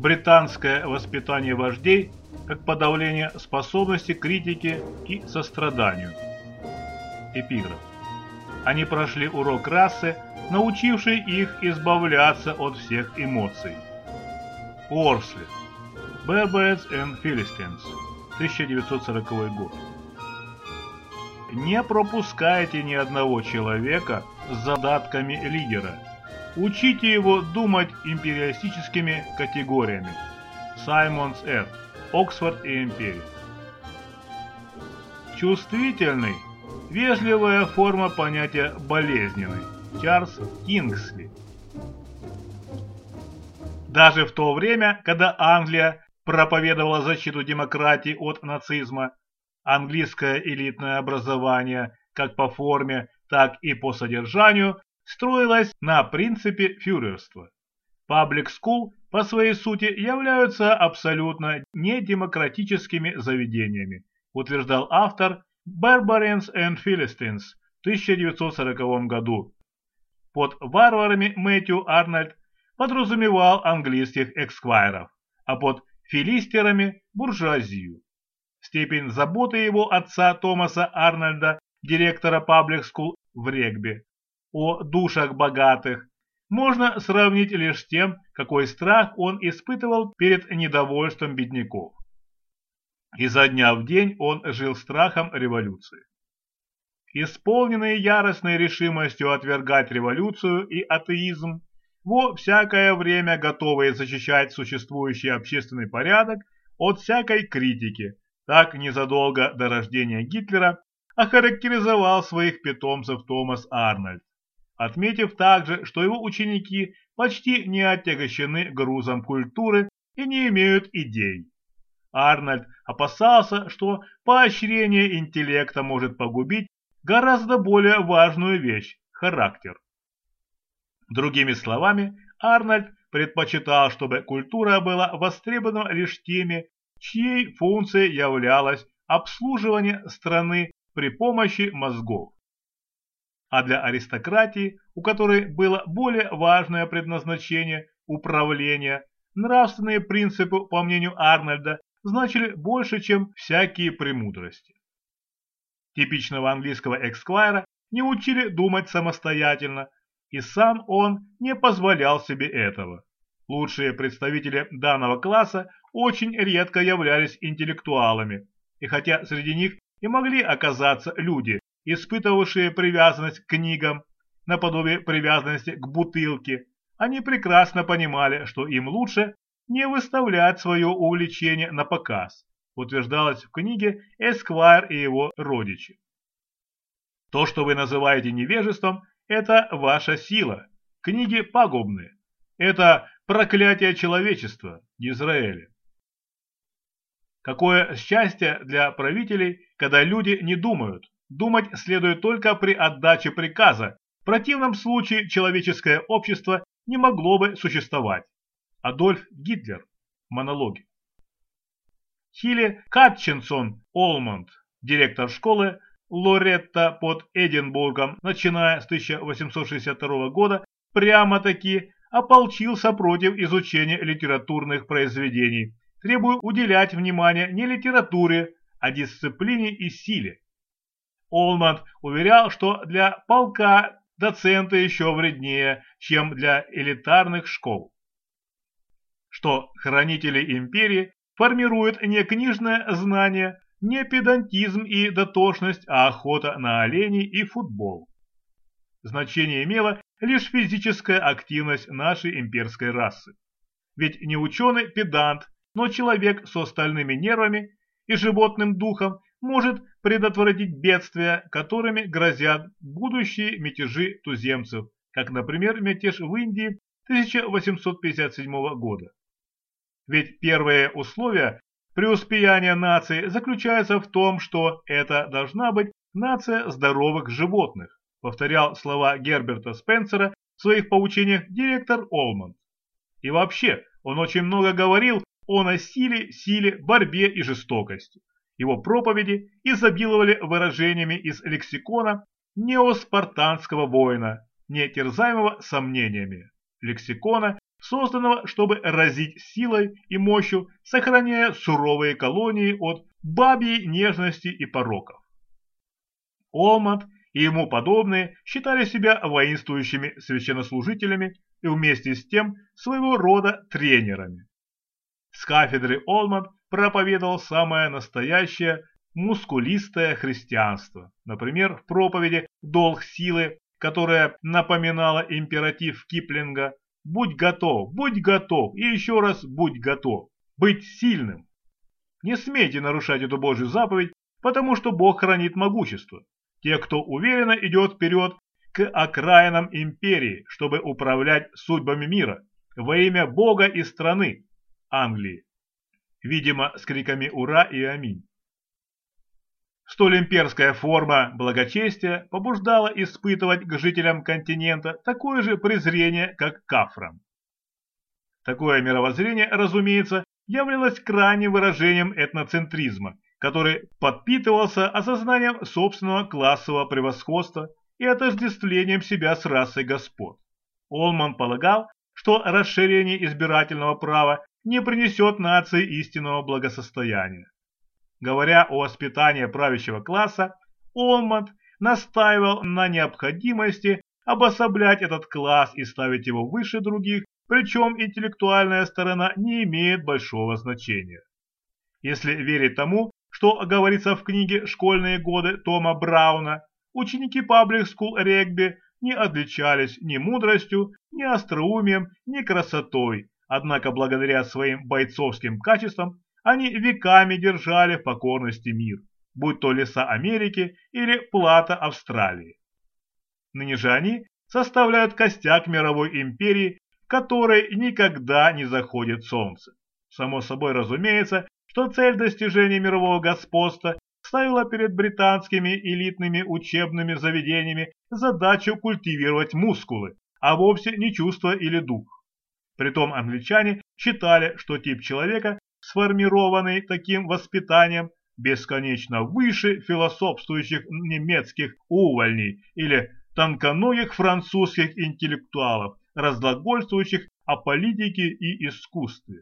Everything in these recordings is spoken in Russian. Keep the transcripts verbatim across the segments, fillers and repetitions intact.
британское воспитание вождей как подавление способности к критике и состраданию. Эпиграф. Они прошли урок расы, научивший их избавляться от всех эмоций. Уорсли. Barbarians and Philistines. тысяча девятьсот сороковой год. Не пропускайте ни одного человека с задатками лидера. Учите его думать империалистическими категориями. Саймонс Р. Оксфорд и Империя. Чувствительный – вежливая форма понятия болезненный. Чарльз Кингсли. Даже в то время, когда Англия проповедовала защиту демократии от нацизма, английское элитное образование как по форме, так и по содержанию строилось на принципе фюрерства. Public school по своей сути являются абсолютно недемократическими заведениями, утверждал автор Barbarians and Philistines в тысяча девятьсот сороковом году. Под варварами Мэтью Арнольд подразумевал английских эксквайров, а под филистерами – буржуазию. Степень заботы его отца Томаса Арнольда, директора Public School в Регби, о душах богатых, можно сравнить лишь с тем, какой страх он испытывал перед недовольством бедняков. Изо дня в день он жил страхом революции. Исполненные яростной решимостью отвергать революцию и атеизм, во всякое время готовые защищать существующий общественный порядок от всякой критики, так незадолго до рождения Гитлера охарактеризовал своих питомцев Томас Арнольд, отметив также, что его ученики почти не отягощены грузом культуры и не имеют идей. Арнольд опасался, что поощрение интеллекта может погубить гораздо более важную вещь – характер. Другими словами, Арнольд предпочитал, чтобы культура была востребована лишь теми, чьей функцией являлось обслуживание страны при помощи мозгов. А для аристократии, у которой было более важное предназначение – управление, нравственные принципы, по мнению Арнольда, значили больше, чем всякие премудрости. Типичного английского эксквайра не учили думать самостоятельно, и сам он не позволял себе этого. Лучшие представители данного класса очень редко являлись интеллектуалами, и хотя среди них и могли оказаться люди, испытывавшие привязанность к книгам, наподобие привязанности к бутылке, они прекрасно понимали, что им лучше не выставлять свое увлечение на показ, утверждалось в книге «Эсквайр и его родичи». То, что вы называете невежеством, это ваша сила. Книги пагубные. Это проклятие человечества, Дизраэля. Какое счастье для правителей, когда люди не думают. Думать следует только при отдаче приказа. В противном случае человеческое общество не могло бы существовать. Адольф Гитлер. Монологи. Хилли Катчинсон Олмонд, директор школы Лоретта под Эдинбургом, начиная с тысяча восемьсот шестьдесят второго года, прямо-таки ополчился против изучения литературных произведений, требуя уделять внимание не литературе, а дисциплине и силе. Олмонд уверял, что для полка доценты еще вреднее, чем для элитарных школ, что хранители империи формируют не книжное знание, не педантизм и дотошность, а охота на оленей и футбол. Значение имела лишь физическая активность нашей имперской расы. Ведь не ученый-педант, но человек с остальными нервами и животным духом может предотвратить бедствия, которыми грозят будущие мятежи туземцев, как, например, мятеж в Индии тысяча восемьсот пятьдесят седьмого года. Ведь первое условие преуспеяния нации заключается в том, что это должна быть нация здоровых животных, повторял слова Герберта Спенсера в своих поучениях директор Олмонд. И вообще, он очень много говорил о насилии, силе, борьбе и жестокости. Его проповеди изобиловали выражениями из лексикона неоспартанского воина, не терзаемого сомнениями, лексикона созданного, чтобы разить силой и мощью, сохраняя суровые колонии от бабьей нежности и пороков. Олмот и ему подобные считали себя воинствующими священнослужителями и вместе с тем своего рода тренерами. С кафедры Олмот проповедовал самое настоящее мускулистое христианство, например, в проповеди «Долг силы», которая напоминала императив Киплинга «Будь готов, будь готов и еще раз будь готов, быть сильным». Не смейте нарушать эту Божью заповедь, потому что Бог хранит могущество. Те, кто уверенно идет вперед к окраинам империи, чтобы управлять судьбами мира, во имя Бога и страны, Англии. Видимо, с криками «Ура» и «Аминь». Столь имперская форма благочестия побуждала испытывать к жителям континента такое же презрение, как к кафрам. Такое мировоззрение, разумеется, являлось крайним выражением этноцентризма, который подпитывался осознанием собственного классового превосходства и отождествлением себя с расой господ. Олман полагал, что расширение избирательного права не принесет нации истинного благосостояния. Говоря о воспитании правящего класса, Олмот настаивал на необходимости обособлять этот класс и ставить его выше других, причем интеллектуальная сторона не имеет большого значения. Если верить тому, что говорится в книге «Школьные годы» Тома Брауна, ученики Public School Регби не отличались ни мудростью, ни остроумием, ни красотой, однако благодаря своим бойцовским качествам они веками держали в покорности мир, будь то леса Америки или плато Австралии. Ныне же они составляют костяк мировой империи, в которой никогда не заходит солнце. Само собой разумеется, что цель достижения мирового господства ставила перед британскими элитными учебными заведениями задачу культивировать мускулы, а вовсе не чувства или дух. Притом англичане считали, что тип человека, сформированный таким воспитанием, бесконечно выше философствующих немецких увольней или тонконогих французских интеллектуалов, разглагольствующих о политике и искусстве.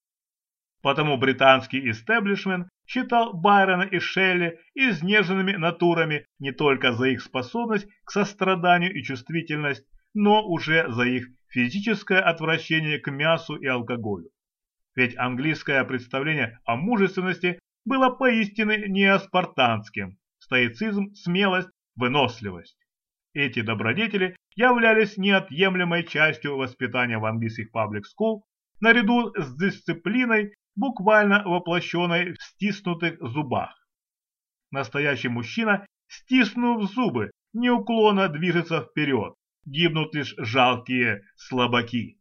Потому британский истеблишмент считал Байрона и Шелли изнеженными натурами не только за их способность к состраданию и чувствительность, но уже за их физическое отвращение к мясу и алкоголю. Ведь английское представление о мужественности было поистине неоспартанским: стоицизм, смелость, выносливость. Эти добродетели являлись неотъемлемой частью воспитания в английских паблик скул, наряду с дисциплиной, буквально воплощенной в стиснутых зубах. Настоящий мужчина, стиснув зубы, неуклонно движется вперед, гибнут лишь жалкие слабаки.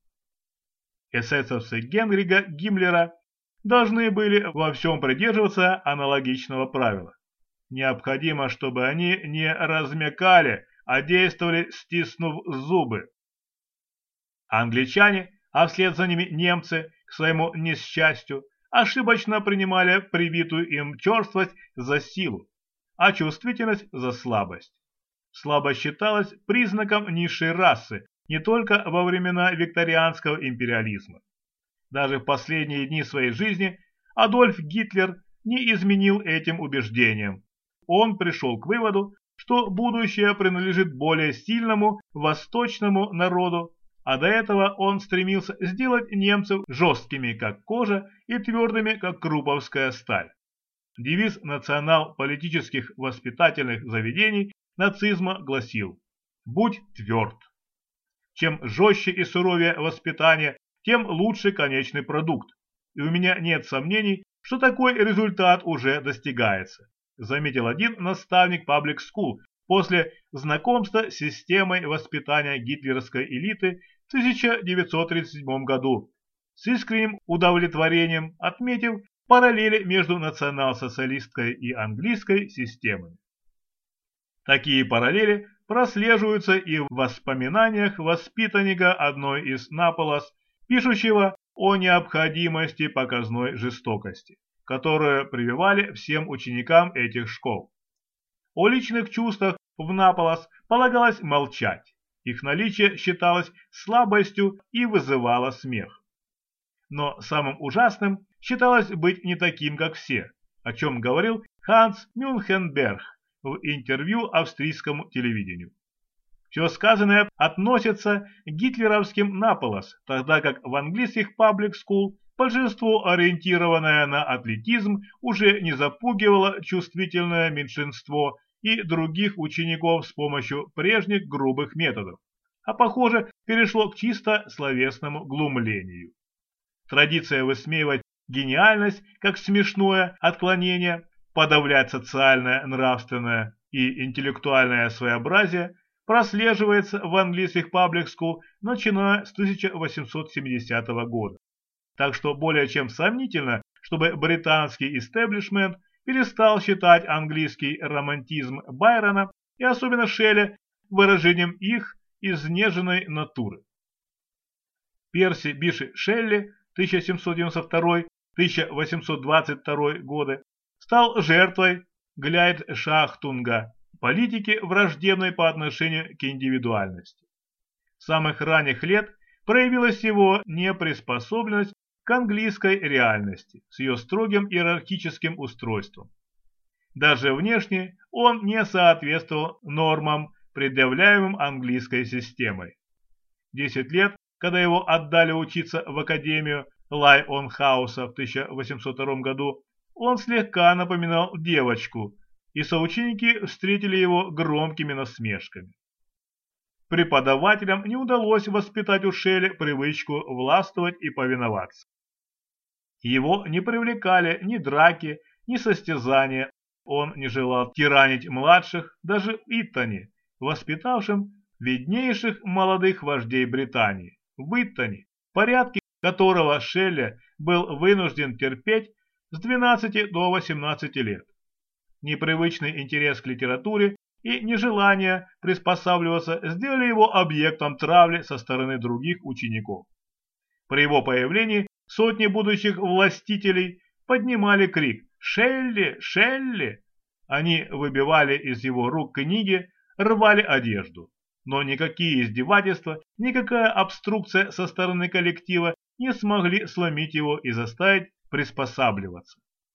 Эсэсовцы Генриха Гиммлера должны были во всем придерживаться аналогичного правила. Необходимо, чтобы они не размякали, а действовали, стиснув зубы. Англичане, а вслед за ними немцы, к своему несчастью, ошибочно принимали привитую им черствость за силу, а чувствительность за слабость. Слабость считалась признаком низшей расы не только во времена викторианского империализма. Даже в последние дни своей жизни Адольф Гитлер не изменил этим убеждениям. Он пришел к выводу, что будущее принадлежит более сильному восточному народу, а до этого он стремился сделать немцев жесткими, как кожа, и твердыми, как круповская сталь. Девиз национал-политических воспитательных заведений нацизма гласил: «Будь тверд». Чем жестче и суровее воспитание, тем лучше конечный продукт. И у меня нет сомнений, что такой результат уже достигается, заметил один наставник Public School после знакомства с системой воспитания гитлеровской элиты в тысяча девятьсот тридцать седьмом году, с искренним удовлетворением отметив параллели между национал-социалистской и английской системами. Такие параллели прослеживаются и в воспоминаниях воспитанника одной из Наполос, пишущего о необходимости показной жестокости, которую прививали всем ученикам этих школ. О личных чувствах в Наполос полагалось молчать. Их наличие считалось слабостью и вызывало смех. Но самым ужасным считалось быть не таким, как все, о чем говорил Ханс Мюнхенберг в интервью австрийскому телевидению. Все сказанное относится к гитлеровским наполос, тогда как в английских public school большинство, ориентированное на атлетизм, уже не запугивало чувствительное меньшинство и других учеников с помощью прежних грубых методов, а, похоже, перешло к чисто словесному глумлению. Традиция высмеивать гениальность как смешное отклонение, подавлять социальное, нравственное и интеллектуальное своеобразие прослеживается в английских public school, начиная с тысяча восемьсот семидесятого года. Так что более чем сомнительно, чтобы британский истеблишмент перестал считать английский романтизм Байрона и особенно Шелли выражением их изнеженной натуры. Перси Биши Шелли тысяча семьсот девяносто второй — тысяча восемьсот двадцать второй годы стал жертвой Гляйдшахтунга, политики, враждебной по отношению к индивидуальности. С самых ранних лет проявилась его неприспособленность к английской реальности с ее строгим иерархическим устройством. Даже внешне он не соответствовал нормам, предъявляемым английской системой. Десять лет, когда его отдали учиться в Академию Лайонхауса в тысяча восемьсот втором году, он слегка напоминал девочку, и соученики встретили его громкими насмешками. Преподавателям не удалось воспитать у Шелли привычку властвовать и повиноваться. Его не привлекали ни драки, ни состязания, он не желал тиранить младших, даже Иттоне, воспитавшим виднейших молодых вождей Британии, в Иттоне, порядки которого Шелли был вынужден терпеть с двенадцати до восемнадцати лет. Непривычный интерес к литературе и нежелание приспосабливаться сделали его объектом травли со стороны других учеников. При его появлении сотни будущих властителей поднимали крик «Шелли! Шелли!». Они выбивали из его рук книги, рвали одежду. Но никакие издевательства, никакая обструкция со стороны коллектива не смогли сломить его и заставить приспосабливаться.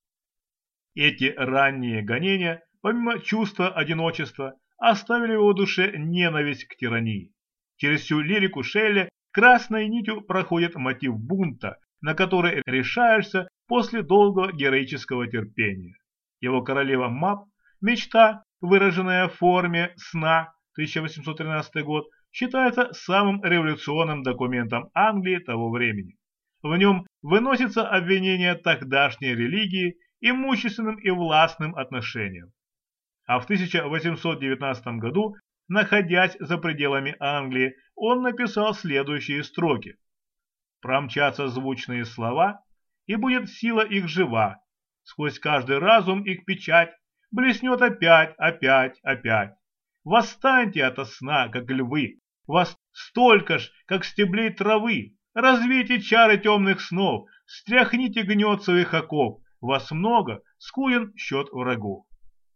Эти ранние гонения, помимо чувства одиночества, оставили в его душе ненависть к тирании. Через всю лирику Шелли красной нитью проходит мотив бунта, на который решаешься после долгого героического терпения. Его королева Маб, мечта, выраженная в форме сна, тысяча восемьсот тринадцатый год, считается самым революционным документом Англии того времени. В нем выносится обвинение тогдашней религии имущественным и властным отношениям. А в тысяча восемьсот девятнадцатом году, находясь за пределами Англии, он написал следующие строки. «Промчатся звучные слова, и будет сила их жива, сквозь каждый разум их печать блеснет опять, опять, опять. Восстаньте ото сна, как львы, вас столько ж, как стеблей травы, развейте чары темных снов, стряхните гнет своих оков, вас много, скуен счет врагов».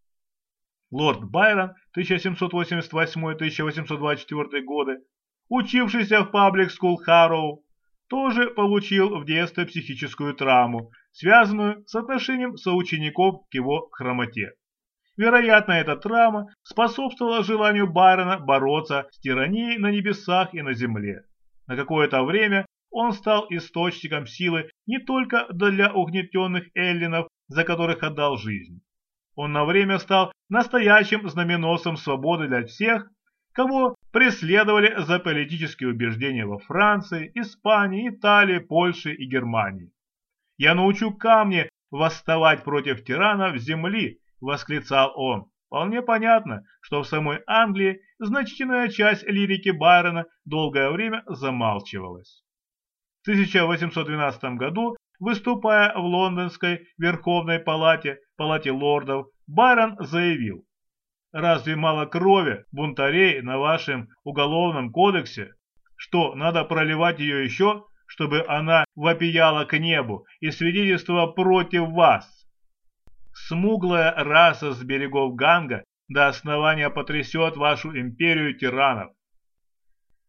Лорд Байрон тысяча семьсот восемьдесят восьмой — тысяча восемьсот двадцать четвёртый годы, учившийся в паблик скул Харроу, тоже получил в детстве психическую травму, связанную с отношением соучеников к его хромоте. Вероятно, эта травма способствовала желанию Байрона бороться с тиранией на небесах и на земле. На какое-то время он стал источником силы не только для угнетенных эллинов, за которых отдал жизнь. Он на время стал настоящим знаменосцем свободы для всех, кого преследовали за политические убеждения во Франции, Испании, Италии, Польше и Германии. «Я научу камни восставать против тиранов земли», — восклицал он. Вполне понятно, что в самой Англии значительная часть лирики Байрона долгое время замалчивалась. В тысяча восемьсот двенадцатом году, выступая в Лондонской Верховной Палате, Палате лордов, Байрон заявил: «Разве мало крови бунтарей на вашем уголовном кодексе, что надо проливать ее еще, чтобы она вопияла к небу и свидетельствовала против вас? Смуглая раса с берегов Ганга до основания потрясет вашу империю тиранов.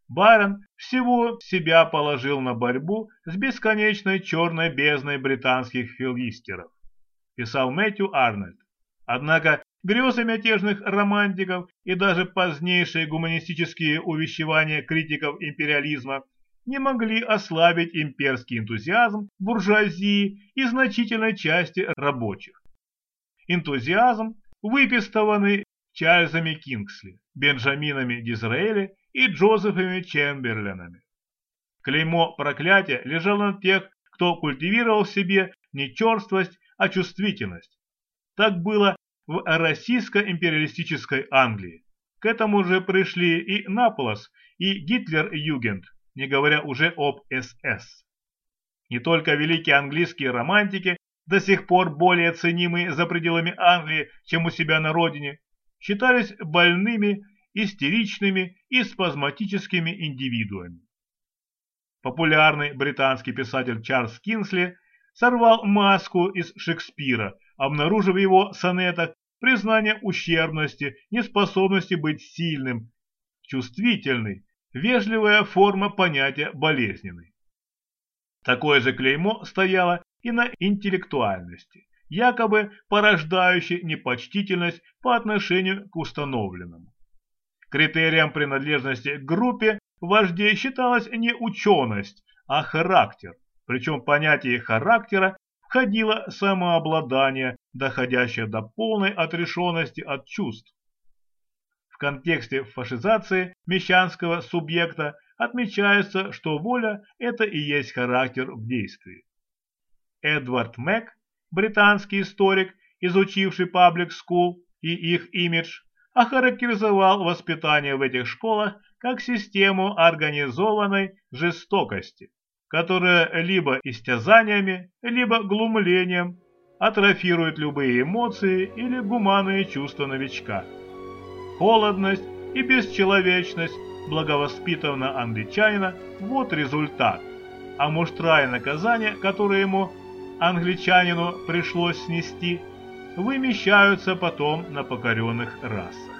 Байрон всего себя положил на борьбу с бесконечной черной бездной британских филистеров, писал Мэтью Арнольд. Однако грезы мятежных романтиков и даже позднейшие гуманистические увещевания критиков империализма не могли ослабить имперский энтузиазм буржуазии и значительной части рабочих. Энтузиазм, выпистованный Чарльзами Кингсли, Бенджаминами Дизраэли и Джозефами Чемберленами. Клеймо проклятия лежало на тех, кто культивировал в себе не черствость, а чувствительность. Так было в российско-империалистической Англии. К этому же пришли и Наполос, и Гитлер-Югент, не говоря уже об эс эс. Не только великие английские романтики, до сих пор более ценимые за пределами Англии, чем у себя на родине, считались больными, истеричными и спазматическими индивидуумами. Популярный британский писатель Чарльз Кингсли сорвал маску из Шекспира, обнаружив в его сонетах признание ущербности, неспособности быть сильным, чувствительный, вежливая форма понятия болезненный. Такое же клеймо стояло и на интеллектуальности, якобы порождающей непочтительность по отношению к установленному. Критерием принадлежности к группе вождей считалась не ученость, а характер, причем в понятие характера входило самообладание, доходящее до полной отрешенности от чувств. В контексте фашизации мещанского субъекта отмечается, что воля – это и есть характер в действии. Эдвард Мэг, британский историк, изучивший паблик скул и их имидж, охарактеризовал воспитание в этих школах как систему организованной жестокости, которая либо истязаниями, либо глумлением атрофирует любые эмоции или гуманные чувства новичка. Холодность и бесчеловечность благовоспитанного англичанина – вот результат, а муштра и наказание, которые ему, англичанину, пришлось снести, вымещаются потом на покоренных расах.